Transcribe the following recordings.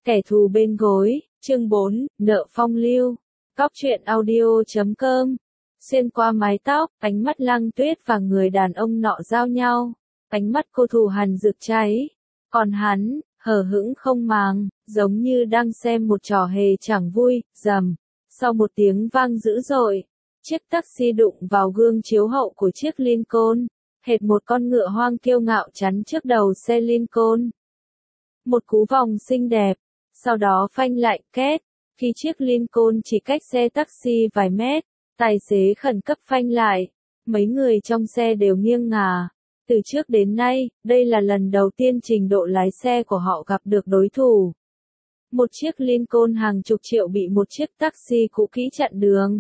Kẻ thù bên gối, chương 4, nợ phong lưu. Cóc truyện audio.com. Xuyên qua mái tóc, ánh mắt Lăng Tuyết và người đàn ông nọ giao nhau. Ánh mắt cô thù hằn rực cháy. Còn hắn, hờ hững không màng, giống như đang xem một trò hề chẳng vui, rầm. Sau một tiếng vang dữ dội, chiếc taxi đụng vào gương chiếu hậu của chiếc Lincoln. Hệt một con ngựa hoang kiêu ngạo chắn trước đầu xe Lincoln. Một cú vòng xinh đẹp, sau đó phanh lại két. Khi chiếc Lincoln chỉ cách xe taxi vài mét, tài xế khẩn cấp phanh lại. Mấy người trong xe đều nghiêng ngả. Từ trước đến nay, đây là lần đầu tiên trình độ lái xe của họ gặp được đối thủ. Một chiếc Lincoln hàng chục triệu bị một chiếc taxi cũ kỹ chặn đường.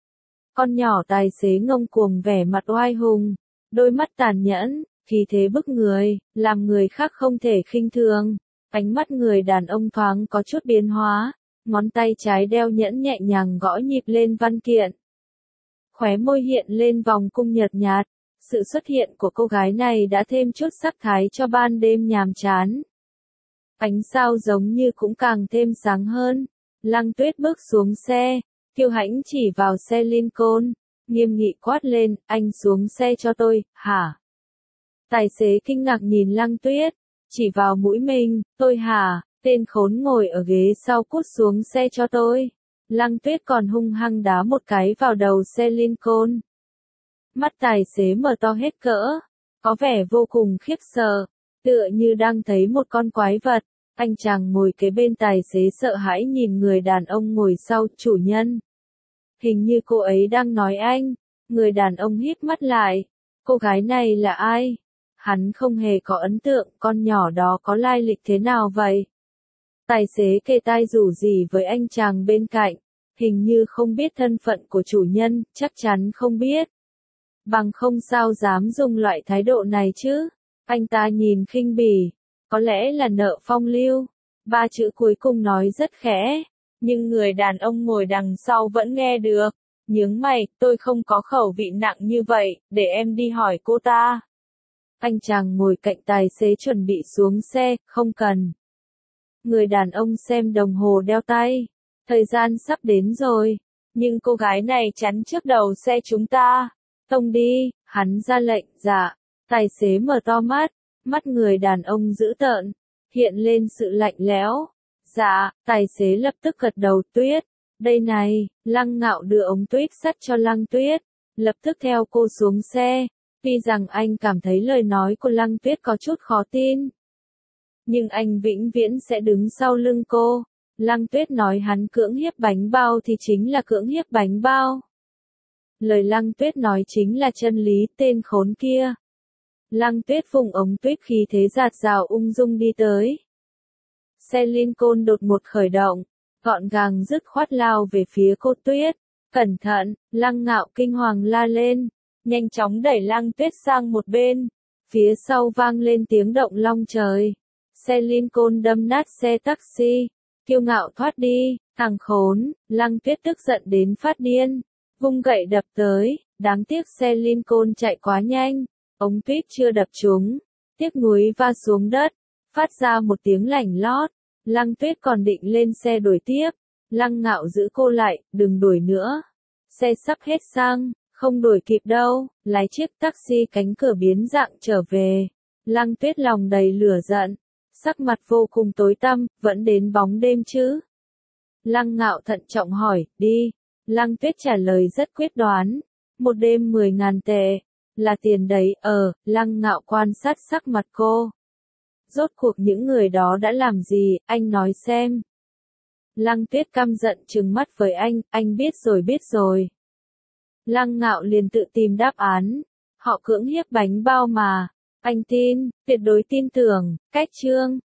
Con nhỏ tài xế ngông cuồng vẻ mặt oai hùng, đôi mắt tàn nhẫn, khí thế bức người, làm người khác không thể khinh thường. Ánh mắt người đàn ông thoáng có chút biến hóa, ngón tay trái đeo nhẫn nhẹ nhàng gõ nhịp lên văn kiện. Khóe môi hiện lên vòng cung nhợt nhạt, sự xuất hiện của cô gái này đã thêm chút sắc thái cho ban đêm nhàm chán. Ánh sao giống như cũng càng thêm sáng hơn. Lăng Tuyết bước xuống xe, kiêu hãnh chỉ vào xe Lincoln, nghiêm nghị quát lên, anh xuống xe cho tôi, hả? Tài xế kinh ngạc nhìn Lăng Tuyết, chỉ vào mũi mình, tôi hả, tên khốn ngồi ở ghế sau cút xuống xe cho tôi. Lăng Tuyết còn hung hăng đá một cái vào đầu xe Lincoln. Mắt tài xế mở to hết cỡ, có vẻ vô cùng khiếp sợ, tựa như đang thấy một con quái vật. Anh chàng ngồi kế bên tài xế sợ hãi nhìn người đàn ông ngồi sau, chủ nhân. Hình như cô ấy đang nói anh. Người đàn ông híp mắt lại. Cô gái này là ai? Hắn không hề có ấn tượng con nhỏ đó có lai lịch thế nào vậy? Tài xế kề tai rủ rỉ với anh chàng bên cạnh. Hình như không biết thân phận của chủ nhân, chắc chắn không biết. Bằng không sao dám dùng loại thái độ này chứ? Anh ta nhìn khinh bỉ. Có lẽ là nợ phong lưu. Ba chữ cuối cùng nói rất khẽ. Nhưng người đàn ông ngồi đằng sau vẫn nghe được. Nhướng mày, tôi không có khẩu vị nặng như vậy, để em đi hỏi cô ta. Anh chàng ngồi cạnh tài xế chuẩn bị xuống xe, không cần. Người đàn ông xem đồng hồ đeo tay. Thời gian sắp đến rồi. Nhưng cô gái này chắn trước đầu xe chúng ta. Tông đi, hắn ra lệnh, dạ. Tài xế mở to mắt. Mắt người đàn ông dữ tợn, hiện lên sự lạnh lẽo. Dạ, tài xế lập tức gật đầu. Tuyết, đây này. Lăng Ngạo đưa ống tuyết sắt cho Lăng Tuyết, lập tức theo cô xuống xe. Tuy rằng anh cảm thấy lời nói của Lăng Tuyết có chút khó tin, nhưng anh vĩnh viễn sẽ đứng sau lưng cô. Lăng Tuyết nói hắn cưỡng hiếp bánh bao thì chính là cưỡng hiếp bánh bao. Lời Lăng Tuyết nói chính là chân lý, tên khốn kia. Lăng Tuyết vùng ống tuyết khí thế dạt dào ung dung đi tới. Xe Lincoln đột ngột khởi động, gọn gàng dứt khoát lao về phía cô Tuyết. Cẩn thận, Lăng Ngạo kinh hoàng la lên, nhanh chóng đẩy Lăng Tuyết sang một bên. Phía sau vang lên tiếng động long trời. Xe Lincoln đâm nát xe taxi, kiêu ngạo thoát đi. Thằng khốn, Lăng Tuyết tức giận đến phát điên, vung gậy đập tới. Đáng tiếc xe Lincoln chạy quá nhanh. Ống tuyết chưa đập trúng, tiếc nuối va xuống đất, phát ra một tiếng lảnh lót. Lăng Tuyết còn định lên xe đuổi tiếp. Lăng Ngạo giữ cô lại, đừng đuổi nữa. Xe sắp hết xăng, không đuổi kịp đâu. Lái chiếc taxi cánh cửa biến dạng trở về. Lăng Tuyết lòng đầy lửa giận, sắc mặt vô cùng tối tăm, vẫn đến bóng đêm chứ? Lăng Ngạo thận trọng hỏi, đi. Lăng Tuyết trả lời rất quyết đoán, một đêm 10.000 tệ. Là tiền đấy, Lăng Ngạo quan sát sắc mặt cô. Rốt cuộc những người đó đã làm gì, anh nói xem. Lăng Tuyết căm giận trừng mắt với anh biết rồi. Lăng Ngạo liền tự tìm đáp án. Họ cưỡng hiếp bánh bao mà. Anh tin, tuyệt đối tin tưởng, cách chương.